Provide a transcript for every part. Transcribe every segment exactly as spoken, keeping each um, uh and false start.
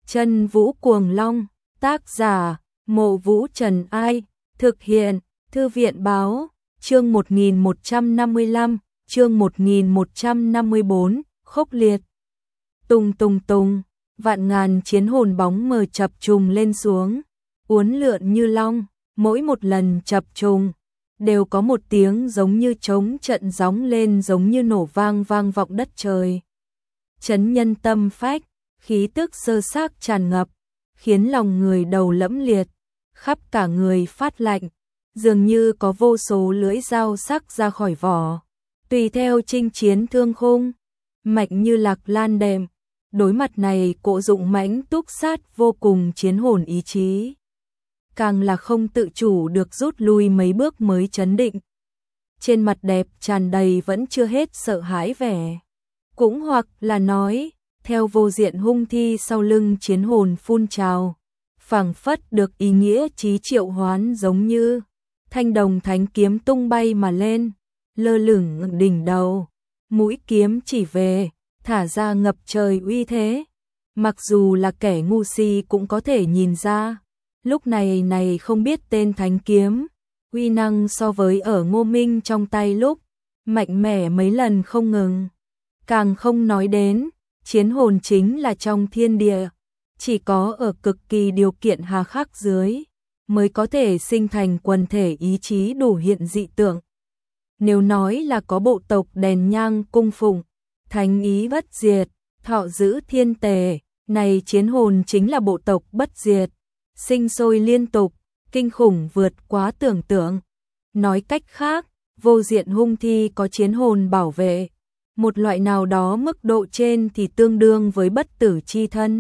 Chân Vũ Cuồng Long, tác giả, Mộ Vũ Trần Ai, thực hiện, Thư viện Báo, chương một nghìn một trăm năm mươi lăm, chương một nghìn một trăm năm mươi bốn, khốc liệt. Tùng tùng tùng, vạn ngàn chiến hồn bóng mờ chập trùng lên xuống, uốn lượn như long, mỗi một lần chập trùng đều có một tiếng giống như trống trận gióng lên, giống như nổ vang vang vọng đất trời. Chấn nhân tâm phách, khí tức sơ xác tràn ngập, khiến lòng người đầu lẫm liệt, khắp cả người phát lạnh, dường như có vô số lưỡi dao sắc ra khỏi vỏ, tùy theo chinh chiến thương khung, mạnh như Lạc Lan đệm. Đối mặt này cỗ dụng mãnh túc sát vô cùng chiến hồn ý chí, càng là không tự chủ được rút lui mấy bước mới chấn định. Trên mặt đẹp tràn đầy vẫn chưa hết sợ hãi vẻ, cũng hoặc là nói, theo vô diện hung thi sau lưng chiến hồn phun trào, phảng phất được ý nghĩa chí triệu hoán, giống như thanh đồng thánh kiếm tung bay mà lên, lơ lửng đỉnh đầu, mũi kiếm chỉ về, thả ra ngập trời uy thế. Mặc dù là kẻ ngu si cũng có thể nhìn ra, lúc này này không biết tên thánh kiếm, uy năng so với ở Ngô Minh trong tay lúc, mạnh mẽ mấy lần không ngừng. Càng không nói đến, chiến hồn chính là trong thiên địa, chỉ có ở cực kỳ điều kiện hà khắc dưới, mới có thể sinh thành quần thể ý chí đủ hiện dị tượng. Nếu nói là có bộ tộc đèn nhang cung phụng, thánh ý bất diệt, thọ giữ thiên tề, này chiến hồn chính là bộ tộc bất diệt, sinh sôi liên tục, kinh khủng vượt quá tưởng tượng. Nói cách khác, vô diện hung thi có chiến hồn bảo vệ, một loại nào đó mức độ trên thì tương đương với bất tử chi thân.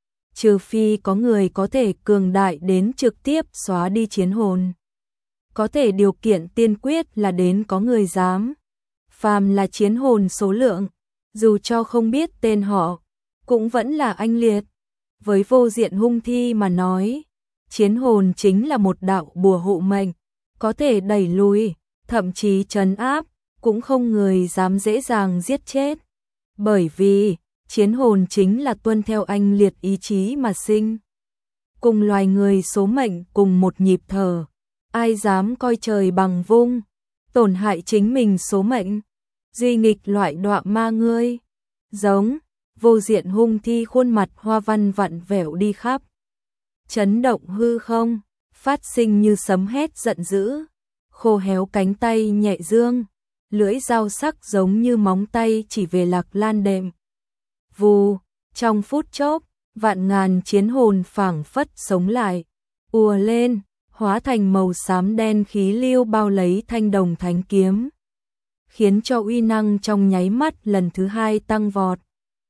Trừ phi có người có thể cường đại đến trực tiếp xóa đi chiến hồn. Có thể điều kiện tiên quyết là đến có người dám. Phàm là chiến hồn số lượng, dù cho không biết tên họ, cũng vẫn là anh liệt. Với vô diện hung thi mà nói, chiến hồn chính là một đạo bùa hộ mệnh, có thể đẩy lùi, thậm chí trấn áp, cũng không người dám dễ dàng giết chết. Bởi vì, chiến hồn chính là tuân theo anh liệt ý chí mà sinh. Cùng loài người số mệnh cùng một nhịp thở, ai dám coi trời bằng vung, tổn hại chính mình số mệnh, duy nghịch loại đọa ma ngươi. Giống, vô diện hung thi khuôn mặt hoa văn vặn vẹo đi khắp. Chấn động hư không, phát sinh như sấm hét giận dữ, khô héo cánh tay nhẹ dương, lưỡi dao sắc giống như móng tay chỉ về Lạc Lan đệm. Vù, trong phút chốc, vạn ngàn chiến hồn phảng phất sống lại, ùa lên, hóa thành màu xám đen khí lưu bao lấy thanh đồng thánh kiếm, khiến cho uy năng trong nháy mắt lần thứ hai tăng vọt.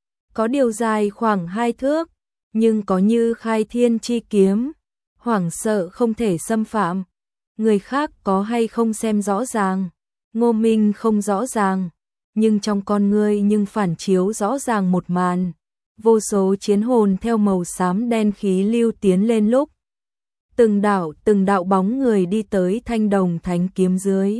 Có điều dài khoảng hai thước, nhưng có như khai thiên chi kiếm, hoảng sợ không thể xâm phạm. Người khác có hay không xem rõ ràng, Ngô Minh không rõ ràng, nhưng trong con ngươi nhưng phản chiếu rõ ràng một màn. Vô số chiến hồn theo màu xám đen khí lưu tiến lên lúc. Từng đạo từng đạo bóng người đi tới thanh đồng thánh kiếm dưới.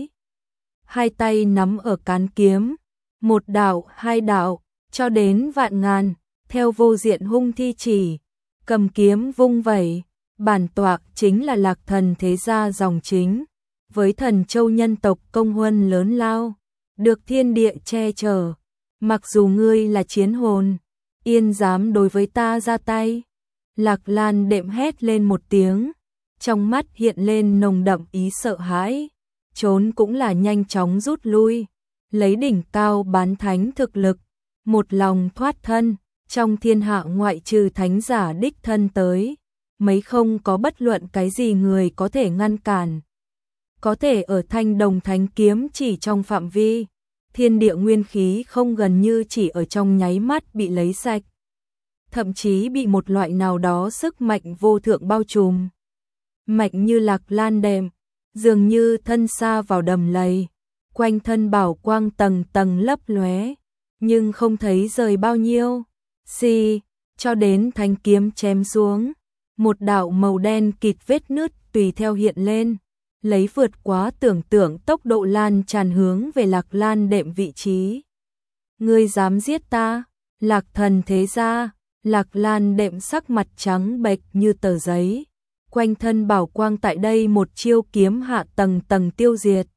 Hai tay nắm ở cán kiếm, một đạo, hai đạo, cho đến vạn ngàn, theo vô diện hung thi chỉ, cầm kiếm vung vẩy, bản tọa chính là Lạc Thần thế gia dòng chính, với Thần Châu nhân tộc công huân lớn lao, được thiên địa che chở, mặc dù ngươi là chiến hồn, yên dám đối với ta ra tay. Lạc Lan đệm hét lên một tiếng, trong mắt hiện lên nồng đậm ý sợ hãi, trốn cũng là nhanh chóng rút lui, lấy đỉnh cao bán thánh thực lực, một lòng thoát thân, trong thiên hạ ngoại trừ thánh giả đích thân tới, mấy không có bất luận cái gì người có thể ngăn cản. Có thể ở thanh đồng thánh kiếm chỉ trong phạm vi, thiên địa nguyên khí không gần như chỉ ở trong nháy mắt bị lấy sạch, thậm chí bị một loại nào đó sức mạnh vô thượng bao trùm. Mạnh như Lạc Lan đệm, dường như thân xa vào đầm lầy, quanh thân bảo quang tầng tầng lấp lóe, nhưng không thấy rời bao nhiêu. Xì, cho đến thanh kiếm chém xuống, một đạo màu đen kịt vết nứt tùy theo hiện lên, lấy vượt quá tưởng tượng tốc độ lan tràn hướng về Lạc Lan đệm vị trí. Ngươi dám giết ta, Lạc Thần thế gia, Lạc Lan Đệm sắc mặt trắng bệch như tờ giấy, quanh thân bảo quang tại đây một chiêu kiếm hạ tầng tầng tiêu diệt.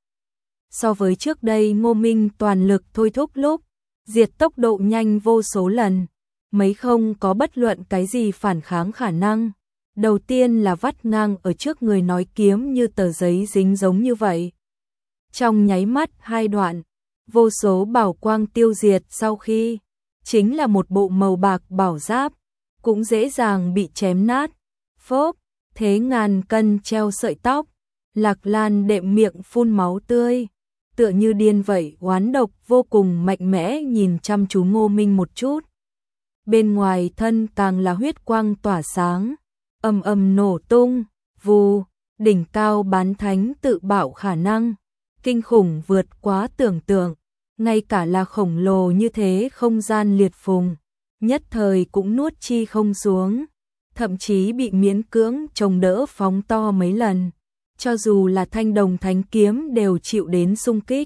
So với trước đây Ngô Minh toàn lực thôi thúc lúc, diệt tốc độ nhanh vô số lần, mấy không có bất luận cái gì phản kháng khả năng. Đầu tiên là vắt ngang ở trước người nói kiếm như tờ giấy dính giống như vậy. Trong nháy mắt hai đoạn, vô số bảo quang tiêu diệt sau khi, chính là một bộ màu bạc bảo giáp, cũng dễ dàng bị chém nát. Phốp, thế ngàn cân treo sợi tóc, Lạc Lan Đệm miệng phun máu tươi, tựa như điên vậy, oán độc vô cùng mạnh mẽ nhìn chăm chú Ngô Minh một chút. Bên ngoài thân càng là huyết quang tỏa sáng, ầm ầm nổ tung, vù, đỉnh cao bán thánh tự bạo khả năng, kinh khủng vượt quá tưởng tượng, ngay cả là khổng lồ như thế không gian liệt phùng, nhất thời cũng nuốt chi không xuống, thậm chí bị miễn cưỡng chống đỡ phóng to mấy lần, cho dù là thanh đồng thánh kiếm đều chịu đến xung kích.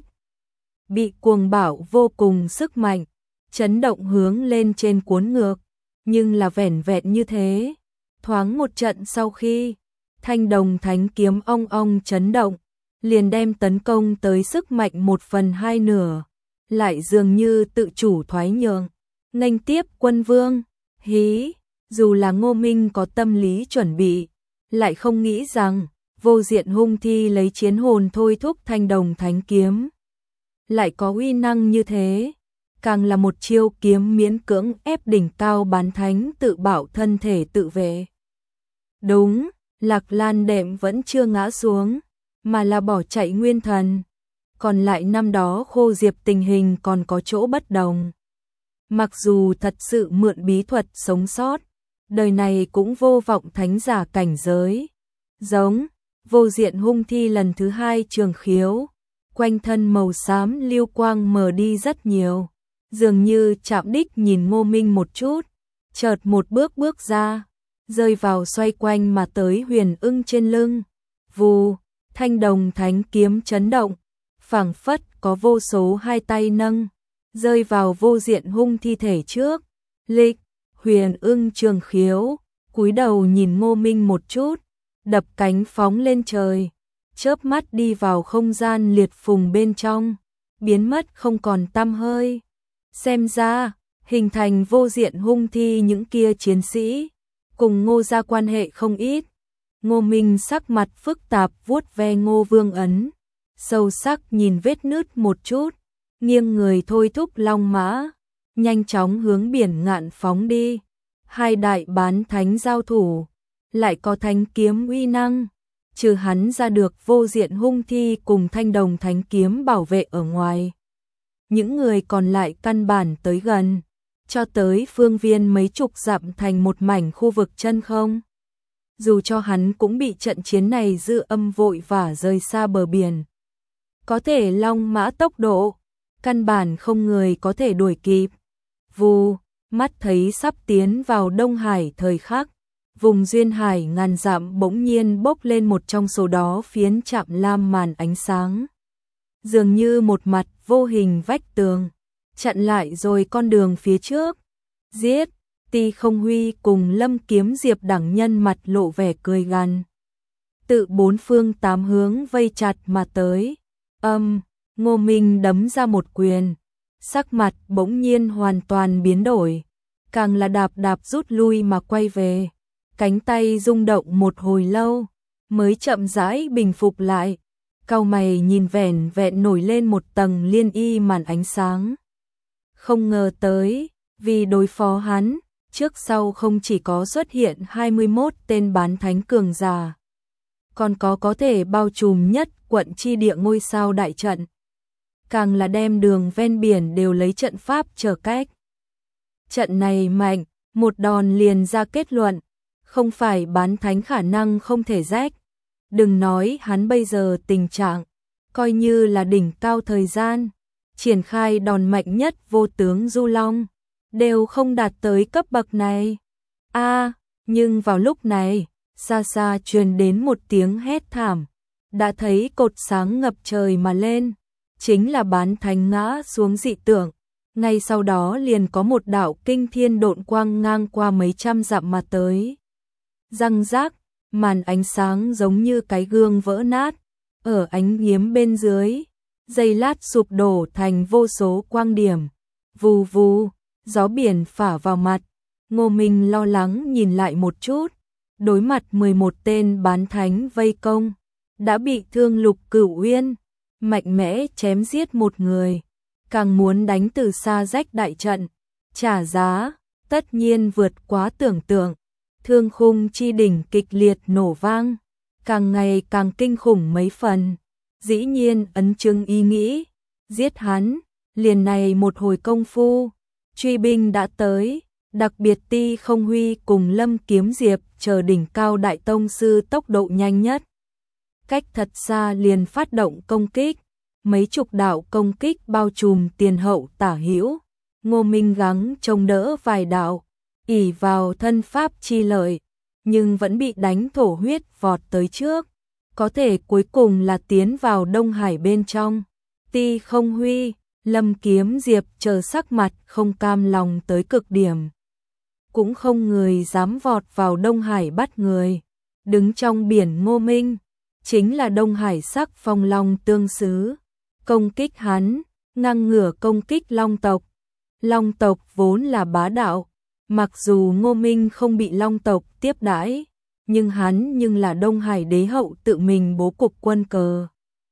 Bị cuồng bạo vô cùng sức mạnh, chấn động hướng lên trên cuốn ngược, nhưng là vẻn vẹn như thế. Thoáng một trận sau khi, thanh đồng thánh kiếm ong ong chấn động, liền đem tấn công tới sức mạnh một phần hai nửa, lại dường như tự chủ thoái nhượng, nghênh tiếp quân vương. Hí, dù là Ngô Minh có tâm lý chuẩn bị, lại không nghĩ rằng vô diện hung thi lấy chiến hồn thôi thúc thanh đồng thánh kiếm, lại có uy năng như thế, càng là một chiêu kiếm miễn cưỡng ép đỉnh cao bán thánh tự bảo thân thể tự vệ. Đúng, Lạc Lan Đệm vẫn chưa ngã xuống, mà là bỏ chạy nguyên thần. Còn lại năm đó Khô Diệp tình hình còn có chỗ bất đồng. Mặc dù thật sự mượn bí thuật sống sót, đời này cũng vô vọng thánh giả cảnh giới. Giống, vô diện hung thi lần thứ hai trường khiếu, quanh thân màu xám lưu quang mờ đi rất nhiều, dường như chạm đích nhìn Ngô Minh một chút, chợt một bước bước ra, rơi vào xoay quanh mà tới Huyền Ưng trên lưng. Vù, thanh đồng thánh kiếm chấn động, phảng phất có vô số hai tay nâng, rơi vào vô diện hung thi thể trước. Lịch, Huyền Ưng trường khiếu, cúi đầu nhìn Ngô Minh một chút, đập cánh phóng lên trời, chớp mắt đi vào không gian liệt phùng bên trong, biến mất không còn tăm hơi. Xem ra, hình thành vô diện hung thi những kia chiến sĩ, cùng Ngô gia quan hệ không ít. Ngô Minh sắc mặt phức tạp vuốt ve Ngô Vương ấn, sâu sắc nhìn vết nứt một chút, nghiêng người thôi thúc long mã, nhanh chóng hướng biển ngạn phóng đi. Hai đại bán thánh giao thủ, lại có thánh kiếm uy năng, trừ hắn ra được vô diện hung thi cùng thanh đồng thánh kiếm bảo vệ ở ngoài. Những người còn lại căn bản tới gần, cho tới phương viên mấy chục dặm thành một mảnh khu vực chân không. Dù cho hắn cũng bị trận chiến này dư âm vội vã rời xa bờ biển. Có thể long mã tốc độ, căn bản không người có thể đuổi kịp. Vù, mắt thấy sắp tiến vào Đông Hải thời khắc, vùng duyên hải ngàn dặm bỗng nhiên bốc lên một trong số đó phiến chạm lam màn ánh sáng. Dường như một mặt vô hình vách tường, chặn lại rồi con đường phía trước. Giết, Ti Không Huy cùng Lâm Kiếm Diệp đẳng nhân mặt lộ vẻ cười gằn. Tự bốn phương tám hướng vây chặt mà tới. Âm, Ngô Minh đấm ra một quyền, sắc mặt bỗng nhiên hoàn toàn biến đổi, càng là đạp đạp rút lui mà quay về. Cánh tay rung động một hồi lâu, mới chậm rãi bình phục lại, cau mày nhìn vẻn vẹn nổi lên một tầng liên y màn ánh sáng. Không ngờ tới, vì đối phó hắn, trước sau không chỉ có xuất hiện hai mươi mốt tên bán thánh cường giả, còn có có thể bao trùm nhất quận chi địa ngôi sao đại trận. Càng là đem đường ven biển đều lấy trận pháp trở cách. Trận này mạnh, một đòn liền ra kết luận, không phải bán thánh khả năng không thể rách. Đừng nói hắn bây giờ tình trạng, coi như là đỉnh cao thời gian, triển khai đòn mạnh nhất vô tướng Du Long, đều không đạt tới cấp bậc này. A, à, nhưng vào lúc này, xa xa truyền đến một tiếng hét thảm, đã thấy cột sáng ngập trời mà lên, chính là bán thánh ngã xuống dị tượng, Ngay sau đó liền có một đạo kinh thiên độn quang ngang qua mấy trăm dặm mà tới. Răng rác, màn ánh sáng giống như cái gương vỡ nát, ở ánh nghiếm bên dưới, giây lát sụp đổ thành vô số quang điểm. Vù vù, gió biển phả vào mặt, Ngô Minh lo lắng nhìn lại một chút, đối mặt mười một tên bán thánh vây công, đã bị thương Lục Cửu Uyên, mạnh mẽ chém giết một người, càng muốn đánh từ xa rách đại trận, trả giá, tất nhiên vượt quá tưởng tượng. Thương khung chi đỉnh kịch liệt nổ vang, càng ngày càng kinh khủng mấy phần. Dĩ nhiên ấn chứng ý nghĩ, giết hắn, liền này một hồi công phu, truy binh đã tới, đặc biệt Ti Không Huy cùng Lâm Kiếm Diệp chờ đỉnh cao đại tông sư tốc độ nhanh nhất. Cách thật xa liền phát động công kích, mấy chục đạo công kích bao trùm tiền hậu tả hữu, Ngô Minh gắng chống đỡ vài đạo, ỷ vào thân pháp chi lợi, nhưng vẫn bị đánh thổ huyết vọt tới trước, có thể cuối cùng là tiến vào Đông Hải bên trong. Ti Không Huy, Lâm Kiếm Diệp chờ sắc mặt không cam lòng tới cực điểm. Cũng không người dám vọt vào Đông Hải bắt người, đứng trong biển Ngô Minh, chính là Đông Hải sắc phong long tương xứ, công kích hắn, ngang ngửa công kích long tộc. Long tộc vốn là bá đạo, mặc dù Ngô Minh không bị long tộc tiếp đãi, nhưng hắn nhưng là Đông Hải đế hậu tự mình bố cục quân cờ.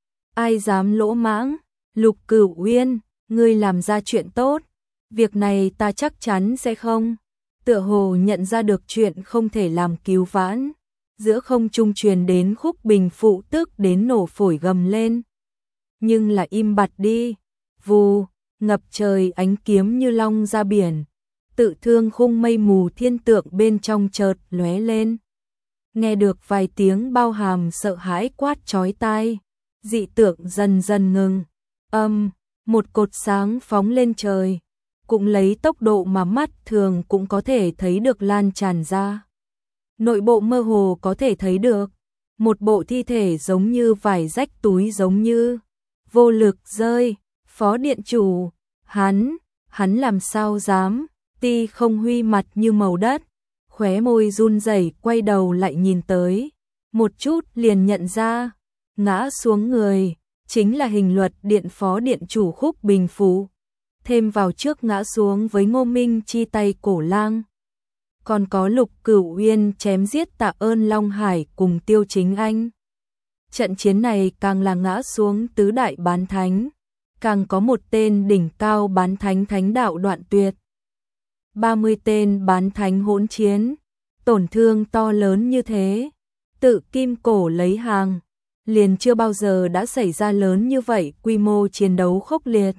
Ai dám lỗ mãng, Lục Cửu Uyên, ngươi làm ra chuyện tốt, việc này ta chắc chắn sẽ không. Tựa hồ nhận ra được chuyện không thể làm cứu vãn, giữa không trung truyền đến khúc bình phụ tức đến nổ phổi gầm lên. Nhưng là im bặt đi, vù, ngập trời ánh kiếm như long ra biển, tự thương khung mây mù thiên tượng bên trong chợt lóe lên. Nghe được vài tiếng bao hàm sợ hãi quát chói tai, dị tượng dần dần ngừng, âm, một cột sáng phóng lên trời, cũng lấy tốc độ mà mắt thường cũng có thể thấy được lan tràn ra. Nội bộ mơ hồ có thể thấy được, một bộ thi thể giống như vải rách túi giống như, vô lực rơi, phó điện chủ, hắn, hắn làm sao dám, Ti Không Huy mặt như màu đất, khóe môi run rẩy quay đầu lại nhìn tới, một chút liền nhận ra, ngã xuống người, chính là hình luật điện phó điện chủ Khúc Bình Phú, thêm vào trước ngã xuống với Ngô Minh chi tay cổ lang. Còn có Lục Cửu Uyên chém giết Tạ Ơn Long Hải cùng Tiêu Chính Anh. Trận chiến này càng là ngã xuống tứ đại bán thánh, càng có một tên đỉnh cao bán thánh thánh đạo Đoạn Tuyệt. ba mươi tên bán thánh hỗn chiến, tổn thương to lớn như thế, tự kim cổ lấy hàng, liền chưa bao giờ đã xảy ra lớn như vậy quy mô chiến đấu khốc liệt.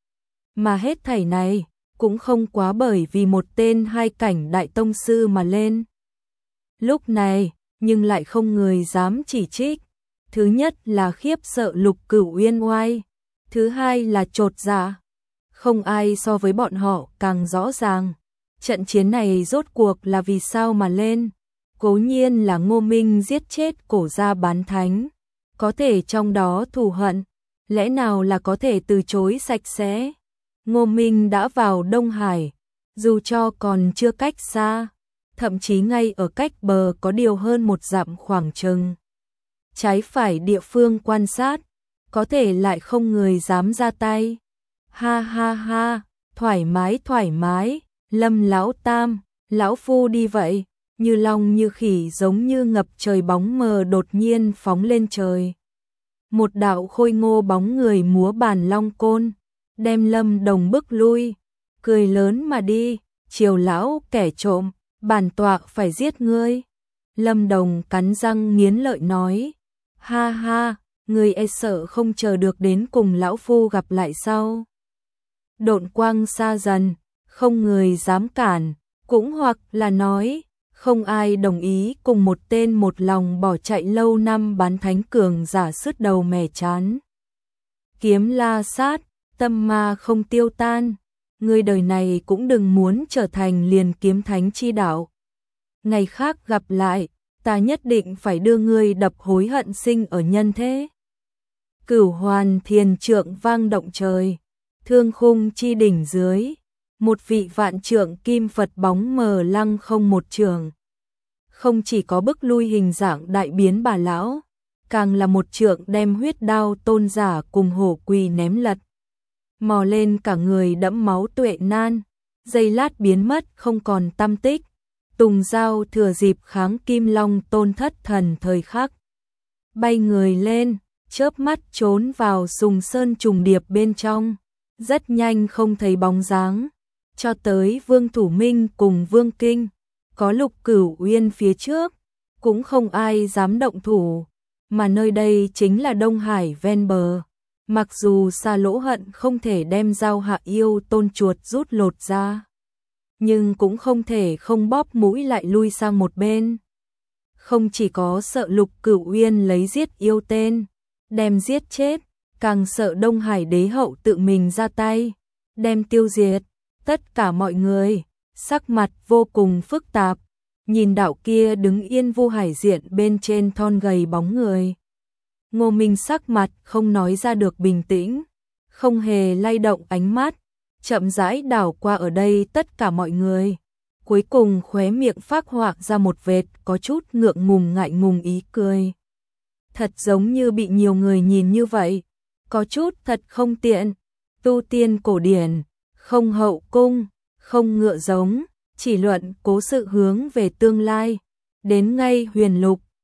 Mà hết thảy này cũng không quá bởi vì một tên hai cảnh đại tông sư mà lên. Lúc này, nhưng lại không người dám chỉ trích. Thứ nhất là khiếp sợ Lục Cửu Uyên oai, thứ hai là chột dạ. Không ai so với bọn họ càng rõ ràng, trận chiến này rốt cuộc là vì sao mà lên. Cố nhiên là Ngô Minh giết chết cổ gia bán thánh, có thể trong đó thù hận, lẽ nào là có thể từ chối sạch sẽ. Ngô Minh đã vào Đông Hải, dù cho còn chưa cách xa, thậm chí ngay ở cách bờ có điều hơn một dặm khoảng chừng. Trái phải địa phương quan sát, có thể lại không người dám ra tay. Ha ha ha, thoải mái thoải mái, Lâm lão tam, lão phu đi vậy, như long như khỉ giống như ngập trời bóng mờ đột nhiên phóng lên trời. Một đạo khôi ngô bóng người múa bàn long côn, đem Lâm Đồng bức lui, cười lớn mà đi, Triều lão kẻ trộm, bản tọa phải giết ngươi. Lâm Đồng cắn răng nghiến lợi nói, ha ha, ngươi e sợ không chờ được đến cùng lão phu gặp lại sau. Độn quang xa dần, không người dám cản, cũng hoặc là nói, không ai đồng ý cùng một tên một lòng bỏ chạy lâu năm bán thánh cường giả sứt đầu mẻ chán. Kiếm la sát, tâm ma không tiêu tan, ngươi đời này cũng đừng muốn trở thành liền kiếm thánh chi đạo. Ngày khác gặp lại, ta nhất định phải đưa ngươi đập hối hận sinh ở nhân thế. Cửu hoàn thiền trượng vang động trời, Thương khung chi đỉnh dưới, một vị vạn trượng kim Phật bóng mờ lăng không một trường. Không chỉ có bức lui hình dạng đại biến bà lão, càng là một trượng đem huyết đao tôn giả cùng hổ quỳ ném lật. Mò lên cả người đẫm máu tuệ nan, giây lát biến mất không còn tăm tích. Tùng Giao thừa dịp kháng Kim Long tôn thất thần thời khắc, bay người lên, chớp mắt trốn vào sùng sơn trùng điệp bên trong, rất nhanh không thấy bóng dáng, cho tới Vương Thủ Minh cùng Vương Kinh, có Lục Cửu Uyên phía trước, cũng không ai dám động thủ, mà nơi đây chính là Đông Hải ven bờ. Mặc dù xa lỗ hận không thể đem dao hạ yêu tôn chuột rút lột ra, nhưng cũng không thể không bóp mũi lại lui sang một bên. Không chỉ có sợ Lục Cửu Uyên lấy giết yêu tên, đem giết chết, càng sợ Đông Hải đế hậu tự mình ra tay, đem tiêu diệt. Tất cả mọi người, sắc mặt vô cùng phức tạp, nhìn đạo kia đứng yên vô hải diện bên trên thon gầy bóng người. Ngô Minh sắc mặt không nói ra được bình tĩnh, không hề lay động ánh mắt, chậm rãi đảo qua ở đây tất cả mọi người. Cuối cùng khóe miệng phác họa ra một vệt có chút ngượng ngùng ngại ngùng ý cười. Thật giống như bị nhiều người nhìn như vậy, có chút thật không tiện. Tu tiên cổ điển, không hậu cung, không ngựa giống, chỉ luận cố sự hướng về tương lai. Đến ngay huyền lục,